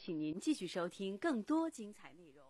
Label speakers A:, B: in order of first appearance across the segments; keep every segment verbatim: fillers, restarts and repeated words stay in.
A: 请您继续收听更多精彩内容。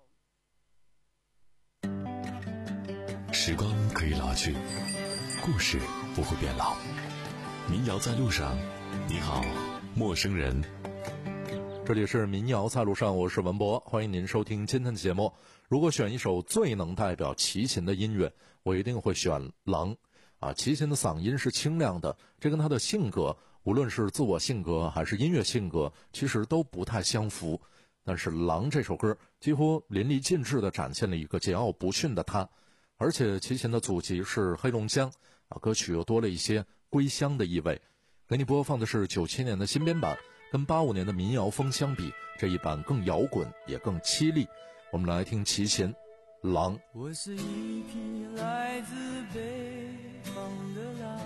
B: 时光可以老去，故事不会变老。民谣在路上，你好，陌生人。
C: 这里是民谣在路上，我是文博，欢迎您收听今天的节目。如果选一首最能代表齐秦的音乐，我一定会选狼啊。齐秦的嗓音是清亮的，这跟他的性格，无论是自我性格还是音乐性格，其实都不太相符。但是狼这首歌几乎淋漓尽致地展现了一个桀骜不驯的他，而且齐秦的祖籍是黑龙江啊，歌曲又多了一些归乡的意味。给你播放的是九七年的新编版，跟八五年的民谣风相比，这一版更摇滚也更凄厉。我们来听齐秦狼。
D: 我是一匹来自北方的狼，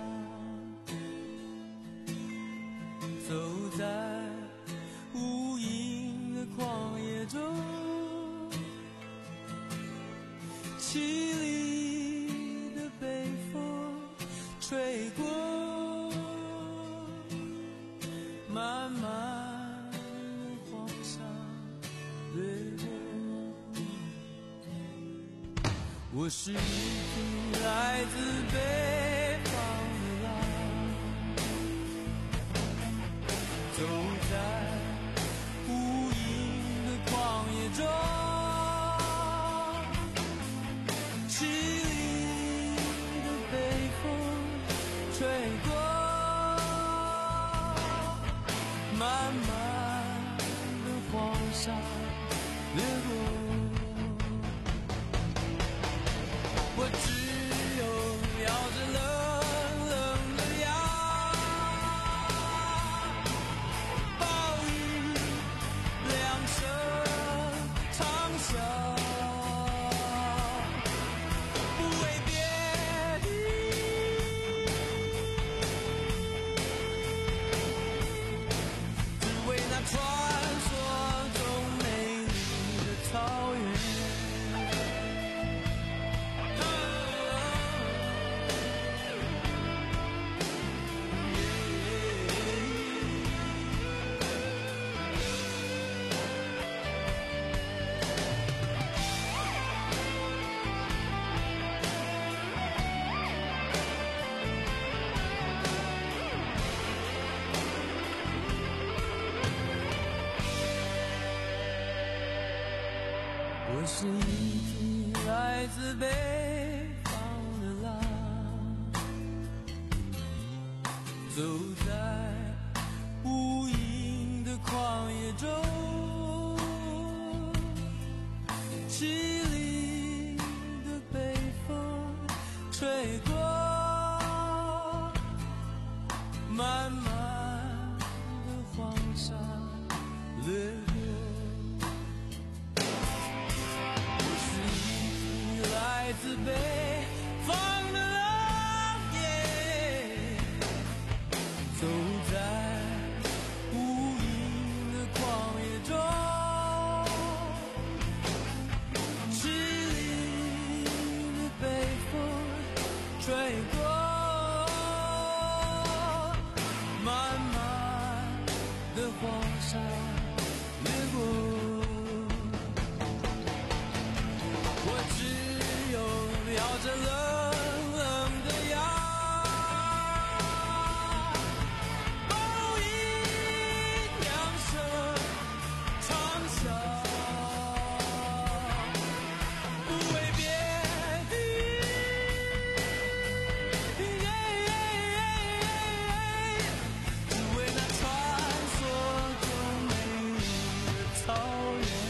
D: 走在无垠的旷野中，凄厉的北风吹过，漫漫的黄沙掠过。我是一匹来自北方的狼，走在无垠的旷野中，凄厉的北风吹过，漫漫的黄沙掠过。我只有咬着冷冷的牙，暴雨两声长啸，不为别的，只为那传说中美丽的草原。我是一匹来自北方的狼，走在无垠的旷野中，凄厉的北风吹过，漫漫的黄沙掠过。来自北方的狼耶，走在无垠的旷野中，凄厉的北风吹过，漫漫的黄沙掠过。咬着冷冷的牙，暴雨两声长啸，不为别的，只为那传说中美丽的草原。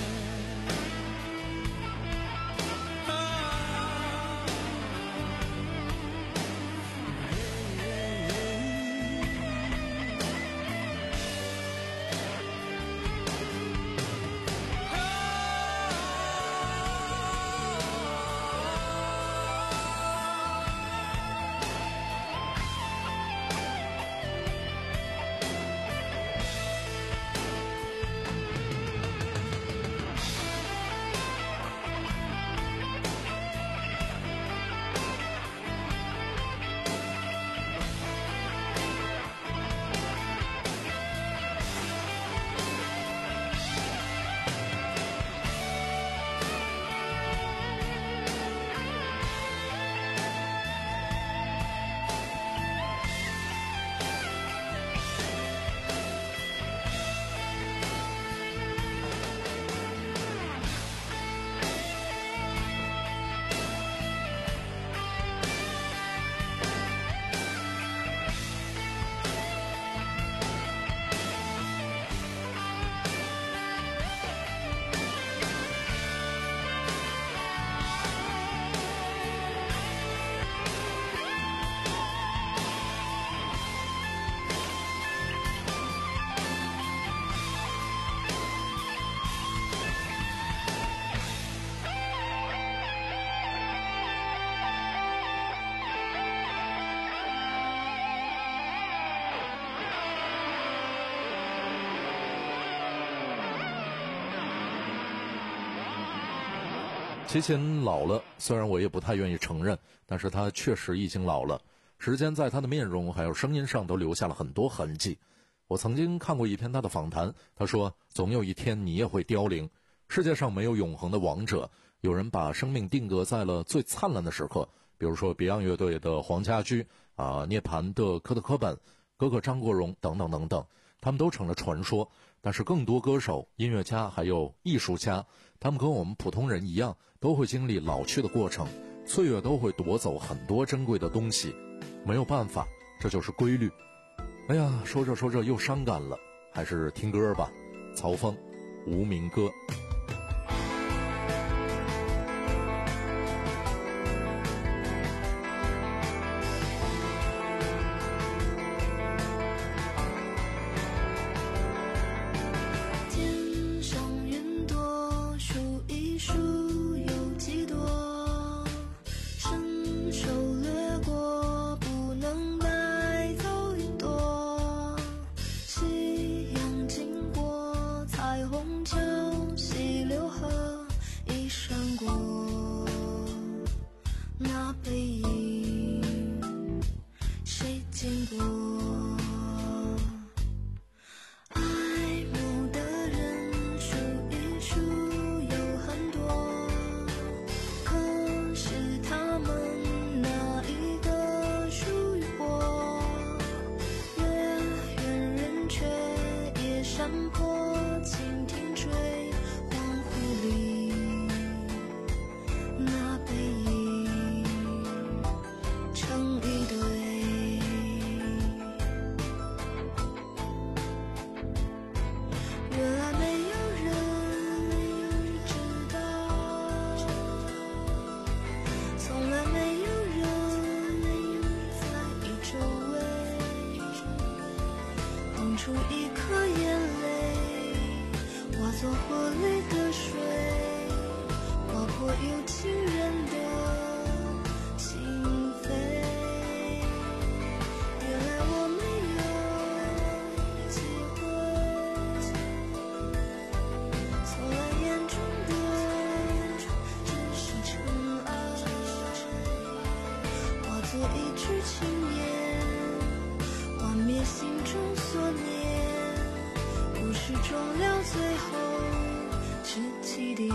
C: 齐秦老了，虽然我也不太愿意承认，但是他确实已经老了。时间在他的面容还有声音上都留下了很多痕迹。我曾经看过一篇他的访谈，他说总有一天你也会凋零，世界上没有永恒的王者，有人把生命定格在了最灿烂的时刻，比如说 Beyond 乐队的黄家驹啊，涅槃的科特·柯本，哥哥张国荣等等等等，他们都成了传说。但是更多歌手、音乐家还有艺术家，他们跟我们普通人一样，都会经历老去的过程，岁月都会夺走很多珍贵的东西，没有办法，这就是规律。哎呀，说着说着又伤感了，还是听歌吧。曹峰，无名歌。
E: 出一颗眼泪，化作火里的水，划破有情人的心扉。原来我没有机会，从来眼中的只是尘埃，化作一句轻言，幻灭心中所念。故事终了，最后是起点。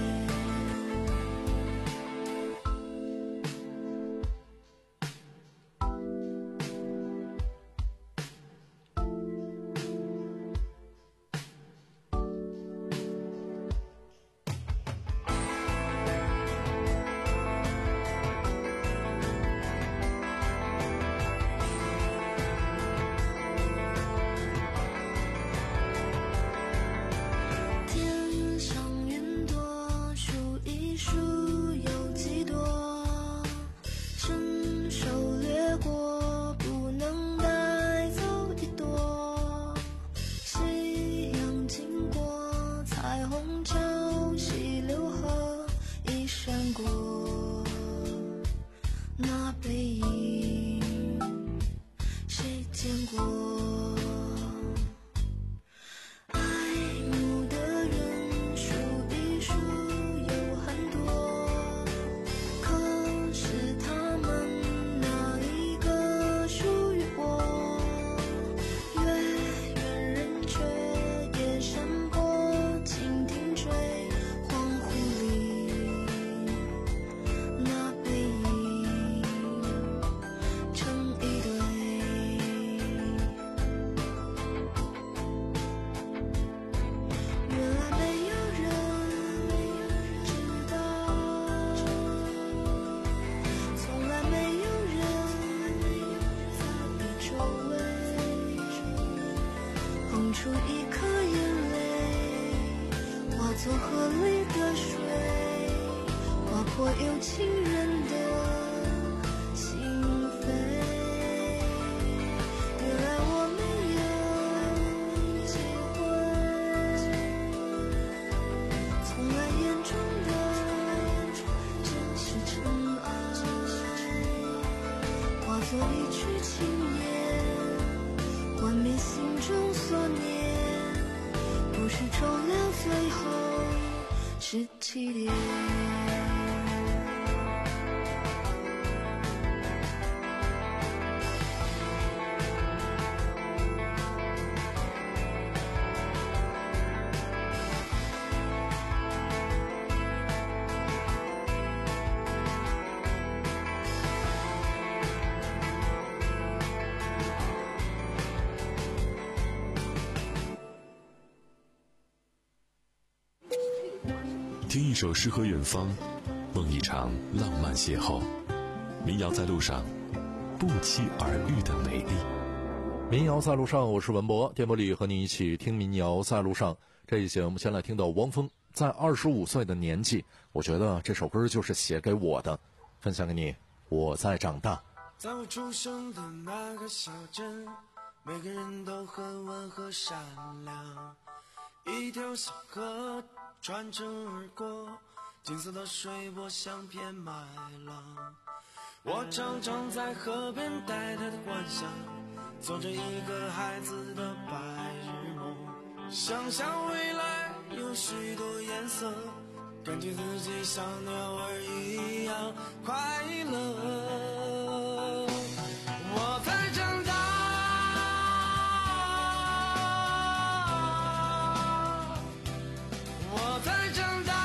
E: 那背影，谁见过？爱慕的人数一数有很多，可是他们哪一个属于我？月圆人缺，夜山坡，蜻蜓追，恍惚里。那背影成一对，原来没有人知道，从来没有人在意周围，捧出一颗眼泪，化作河里的水，划破有情人的心扉。原来我没有机会，从来眼中的只是尘埃，化作一句轻言，幻灭心中所念。故事终了，最后是起点。
B: 听一首诗和远方，梦一场浪漫邂逅。民谣在路上，不期而遇的美丽。
C: 民谣在路上，我是文博，电波里和你一起听民谣在路上。这一节我们先来听到汪峰，在二十五岁的年纪，我觉得这首歌就是写给我的，分享给你。我在长大。
D: 在我出生的那个小镇，每个人都很温和善良。一条小河穿城而过，金色的水波像片麦浪。我常常在河边呆呆的幻想，做着一个孩子的白日梦，想象未来有许多颜色，感觉自己像鸟儿一样快乐。我在长大，我在长大，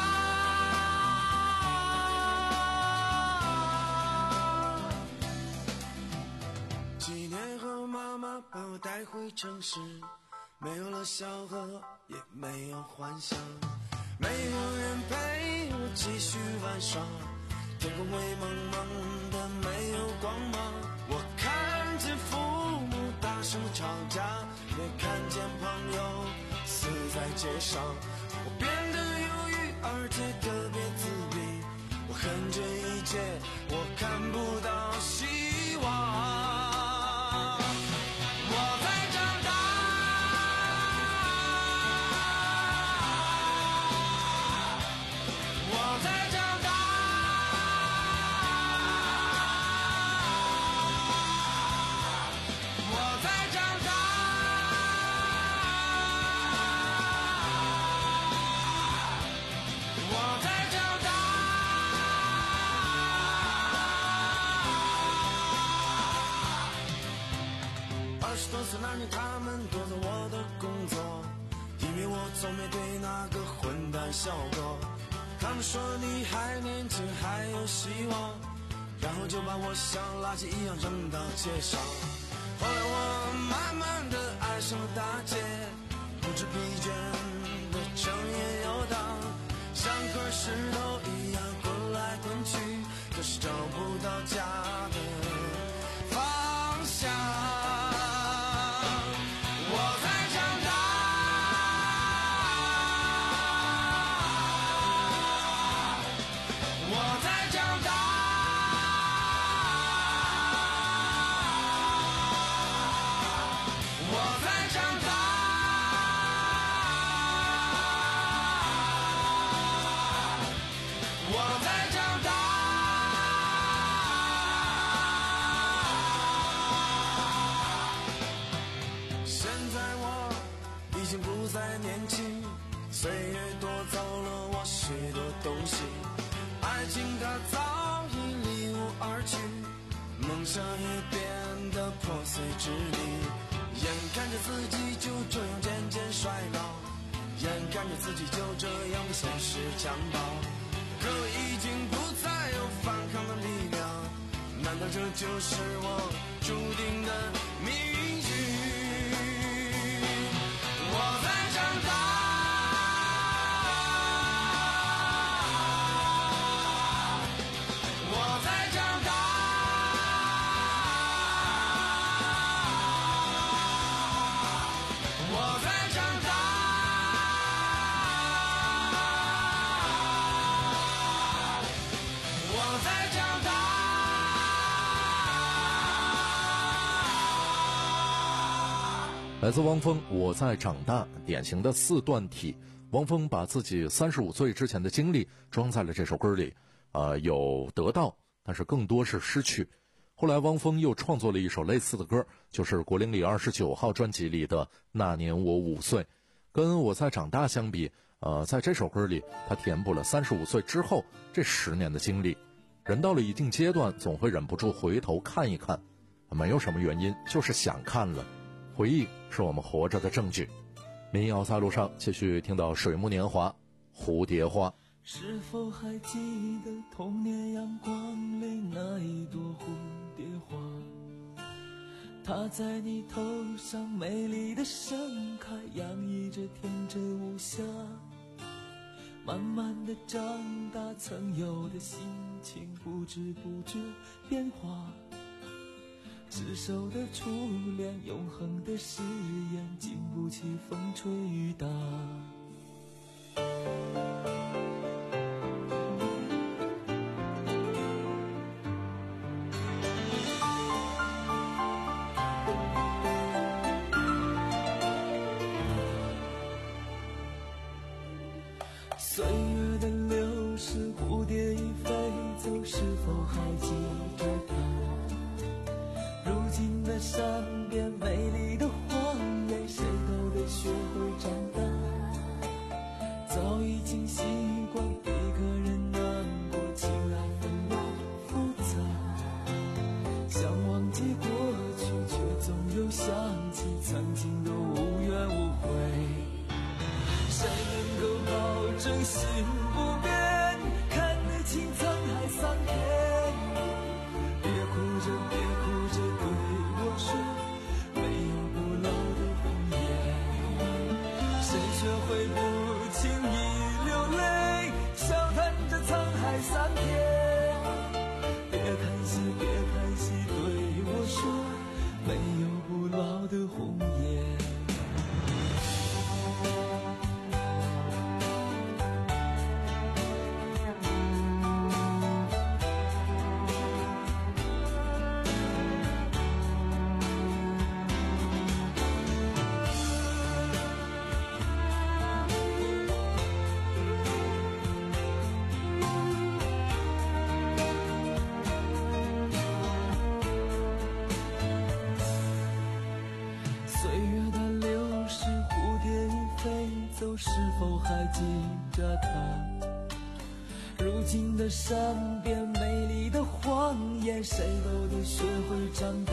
D: 几年后妈妈把我带回城市，没有了小河，也没有幻想，没有人陪我继续玩耍，天空灰蒙蒙的没有光芒。我看见父母大声吵架，也看见朋友死在街上。我变得忧郁而且特别自闭，我恨这一切，我看不到希望。那年他们夺走我的工作，因为我总没对那个混蛋笑过。他们说你还年轻还有希望，然后就把我像垃圾一样扔到街上。后来我慢慢的爱上了大街，不知疲倦的整夜游荡，像块石头一样滚来滚去，可是找不到家的方向。岁月夺走了我许多东西，爱情它早已离我而去，梦想也变得破碎支离。眼看着自己就这样渐渐衰老，眼看着自己就这样被现实强暴，可我已经不再有反抗的力量，难道这就是我注定的命运？我在长大，
C: 来自汪峰，我在长大，典型的四段体。汪峰把自己三十五岁之前的经历装在了这首歌里，呃，有得到，但是更多是失去。后来汪峰又创作了一首类似的歌，就是国林里二十九号专辑里的《那年我五岁》。跟我在长大相比，呃，在这首歌里，他填补了三十五岁之后这十年的经历。人到了一定阶段，总会忍不住回头看一看，没有什么原因，就是想看了。回忆是我们活着的证据。民谣在路上，继续听到水木年华，蝴蝶花。
F: 是否还记得童年阳光里那一朵蝴蝶花？它在你头上美丽的盛开，洋溢着天真无瑕。 慢慢的长大，曾有的心情不知不觉变化。执手的初恋，永恒的誓言，经不起风吹雨打。岁月的流逝，蝴蝶已飞走，是否还记着它？如今的山边，美丽的荒野，谁都得学会长大。早已经习惯一个人难过，情爱纷乱复杂。想忘记过去，却总有想起曾经的无怨无悔。谁能够保证心不变，看得清沧海桑田？别哭着别哭着对我说，没有不老的红颜。谁学会不轻易流泪，笑谈着沧海桑田？别叹息别叹息对我说，没有不老的红颜。是否还记着他？如今的山边，美丽的荒野，谁都得学会长大。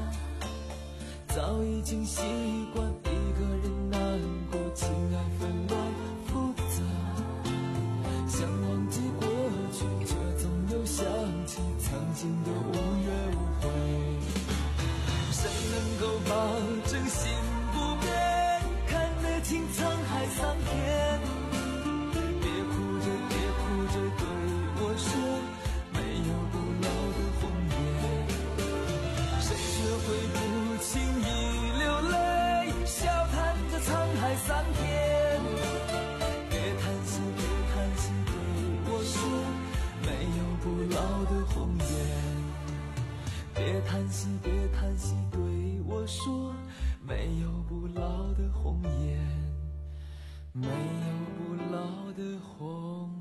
F: 早已经习惯一个人难过，情爱纷乱复杂。想忘记过去，却总有想起曾经的无怨无悔。谁能够保证心不变，看得清沧海桑田？别哭着别哭着对我说，没有不老的红颜。谁学会不轻易流泪，笑谈着沧海桑田？别叹息别叹息对我说，没有不老的红颜。别叹息别叹息对我说，没有不老的红颜，没有不老的红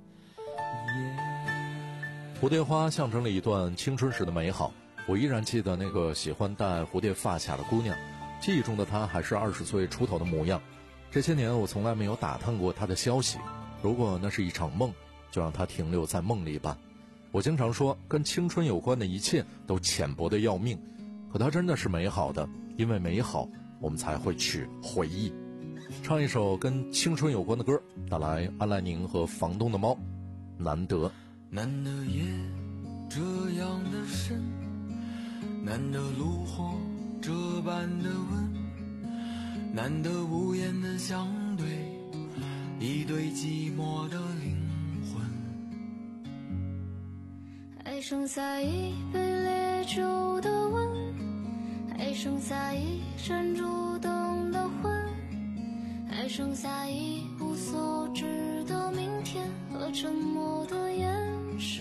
F: 颜。
C: 蝴蝶花象征了一段青春时的美好，我依然记得那个喜欢戴蝴蝶发卡的姑娘，记忆中的她还是二十岁出头的模样。这些年我从来没有打探过她的消息，如果那是一场梦，就让她停留在梦里吧。我经常说，跟青春有关的一切都浅薄的要命，可它真的是美好的，因为美好我们才会去回忆。唱一首跟青春有关的歌，带来安来宁和房东的猫，难得。
D: 难得夜这样的深，难得炉火这般的温，难得无言的相对，一对寂寞的灵魂。
E: 还剩下一杯烈酒的温，还剩下一盏烛灯的昏，还剩下一无所知的明天和沉默的眼神。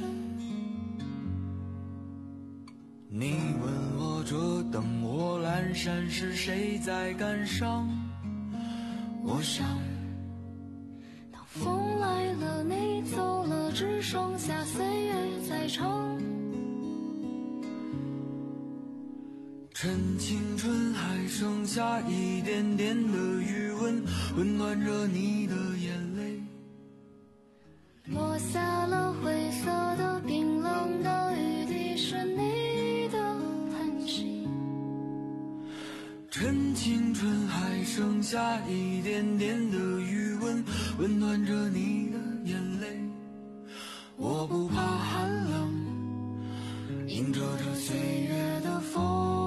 D: 你问我这灯火阑珊是谁在感伤，我想
E: 当风来了你走了，只剩下岁月在唱。
D: 趁青春还剩下一点点的余温，温暖着你的眼泪，
E: 落下了灰色的冰冷的雨滴，是你的叹息。
D: 趁青春还剩下一点点的余温，温暖着你的眼泪，我不怕寒冷，迎着这岁月的风。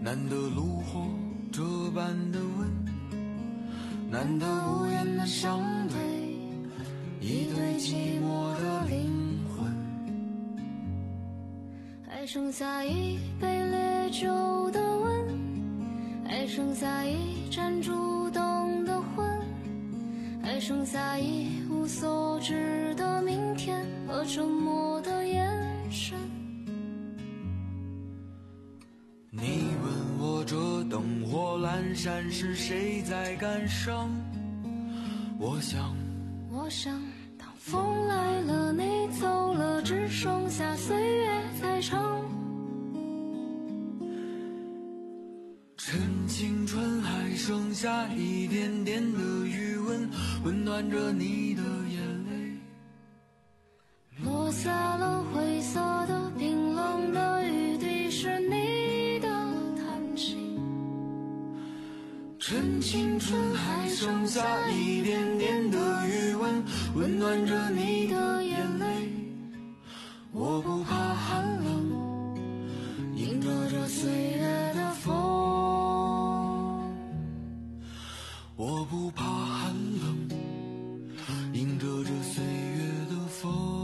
D: 难得炉火这般的温，难得无言的相对，一对寂寞的灵魂。
E: 还剩下一杯烈酒的温，还剩下一盏烛灯的昏，还剩下一无所知的明天和沉默的眼神。
D: 你问我这灯火阑珊是谁在感伤，我想
E: 我想当风来了你走了，只剩下岁月在唱。
D: 趁青春还剩下一点点的余温，温暖着你的眼泪，
E: 落下了灰色的冰冷的雨滴，是你的叹息。
D: 趁青春还剩下一点点的余温，温暖着你的眼泪，我不怕寒冷，迎着这岁月的风，我不怕寒冷，迎着这岁月的风。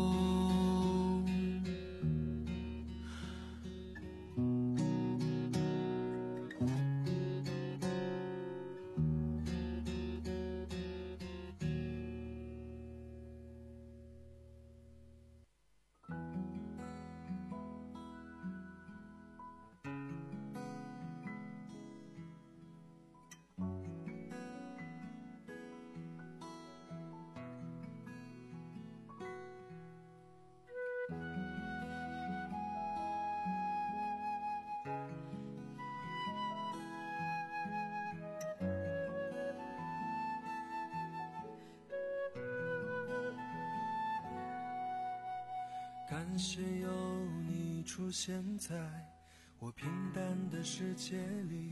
D: 感谢有你出现在我平淡的世界里，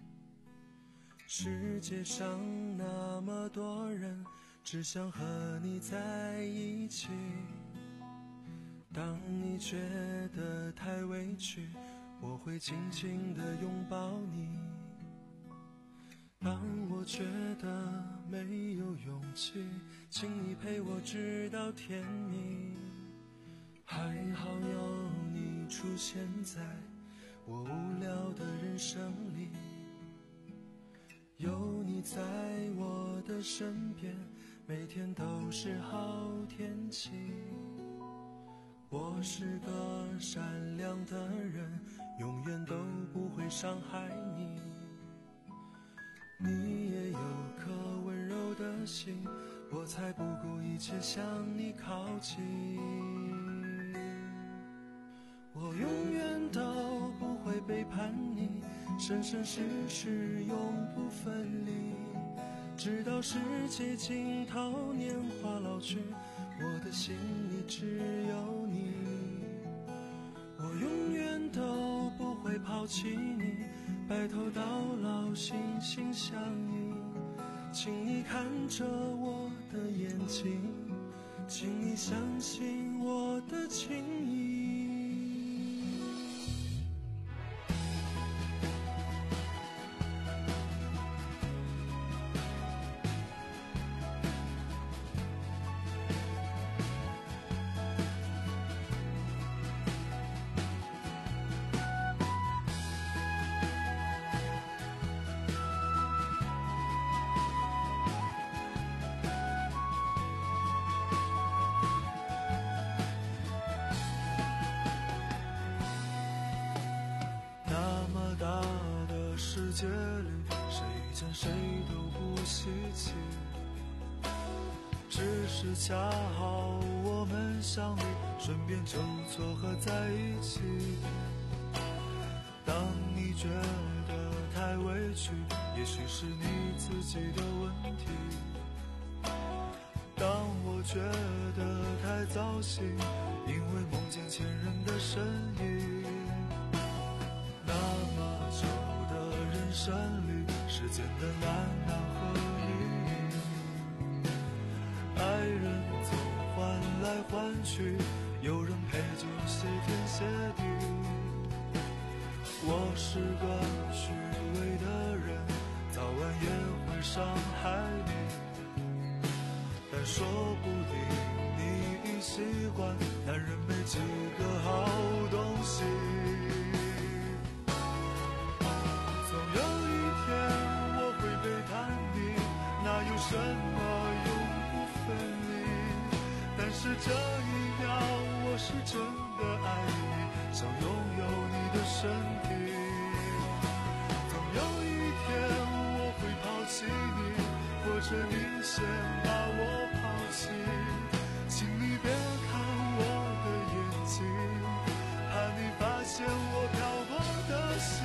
D: 世界上那么多人只想和你在一起，当你觉得太委屈，我会紧紧地拥抱你，当我觉得没有勇气，请你陪我直到天明。还好有你出现在我无聊的人生里，有你在我的身边，每天都是好天气。我是个善良的人，永远都不会伤害你，你也有颗温柔的心，我才不顾一切向你靠近。我永远都不会背叛你，生生世世永不分离，直到世界尽头年华老去，我的心里只有你。我永远都不会抛弃你，白头到老心心相印，请你看着我的眼睛，请你相信我的情意。世界里谁遇见谁都不稀奇，只是恰好我们相遇，顺便就撮合在一起。当你觉得太委屈，也许是你自己的问题，当我觉得太糟心，因为梦见前人的身影。那么久人生里，时间的难能和意义，爱人总换来换去，有人陪就谢天谢地。我是个会伤害你，但说不定你已习惯男人没几个好东西。总有一天我会背叛你，哪有什么永不分离？但是这一秒我是真的爱你，想拥有你的身体。总有一天我会抛弃你，或者你先把我抛弃。请你别看我的眼睛，怕你发现我漂泊的心。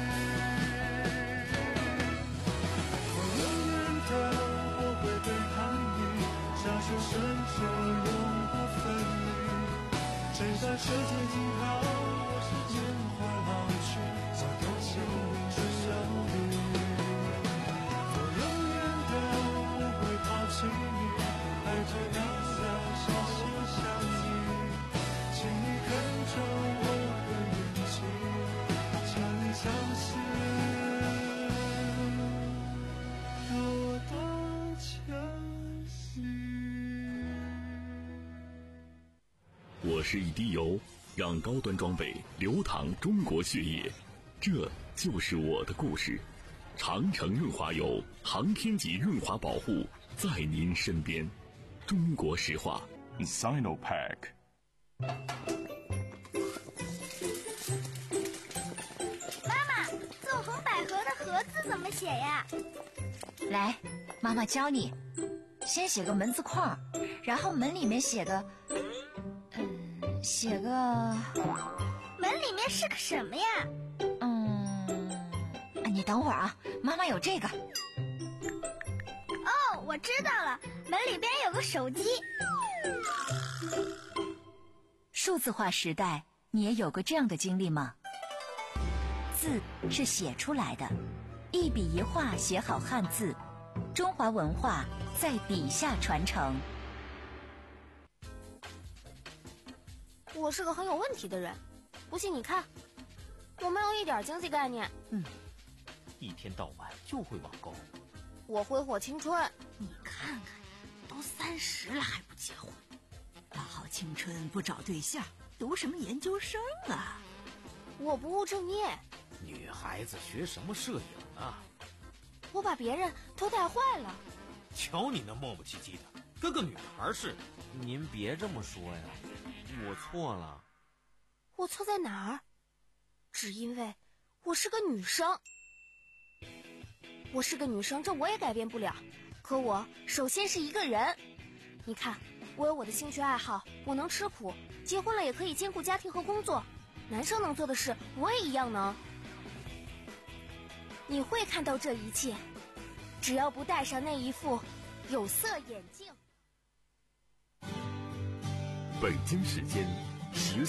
D: 我永远的我会背叛你，下手伸手永不分离。谁在世界尽头，我是年华老去，才懂心灵的相遇。我永远的我会抛弃你，爱就要像相信相依。请你看着我的眼睛，请你相信我的前行。
B: 我是一滴油，让高端装备流淌中国血液，这就是我的故事。长城润滑油，航天级润滑保护，在您身边。中国石化 Sinopec。
G: 妈妈，纵横捭阖的阖字怎么写呀？
H: 来，妈妈教你。先写个门字框，然后门里面写个嗯写个
G: 门里面是个什么呀？
H: 嗯你等会儿啊，妈妈有这个。
G: 哦，我知道了，门里边有个手机。
H: 数字化时代，你也有过这样的经历吗？字是写出来的，一笔一画写好汉字，中华文化在笔下传承。
G: 我是个很有问题的人，不信你看，我没有一点经济概念。
I: 嗯，一天到晚就会网购。
G: 我挥霍青春。
A: 你看看，都三十了还不结婚，大好青春不找对象，读什么研究生啊？
G: 我不务正业。
I: 女孩子学什么摄影啊？
G: 我把别人都带坏了。
I: 瞧你那磨磨唧唧的，跟个女孩似的。您别这么说呀，我错了。
G: 我错在哪儿？只因为我是个女生。我是个女生，这我也改变不了。可我首先是一个人。你看，我有我的兴趣爱好，我能吃苦，结婚了也可以兼顾家庭和工作。男生能做的事，我也一样能。你会看到这一切，只要不戴上那一副有色眼镜。
B: 北京时间十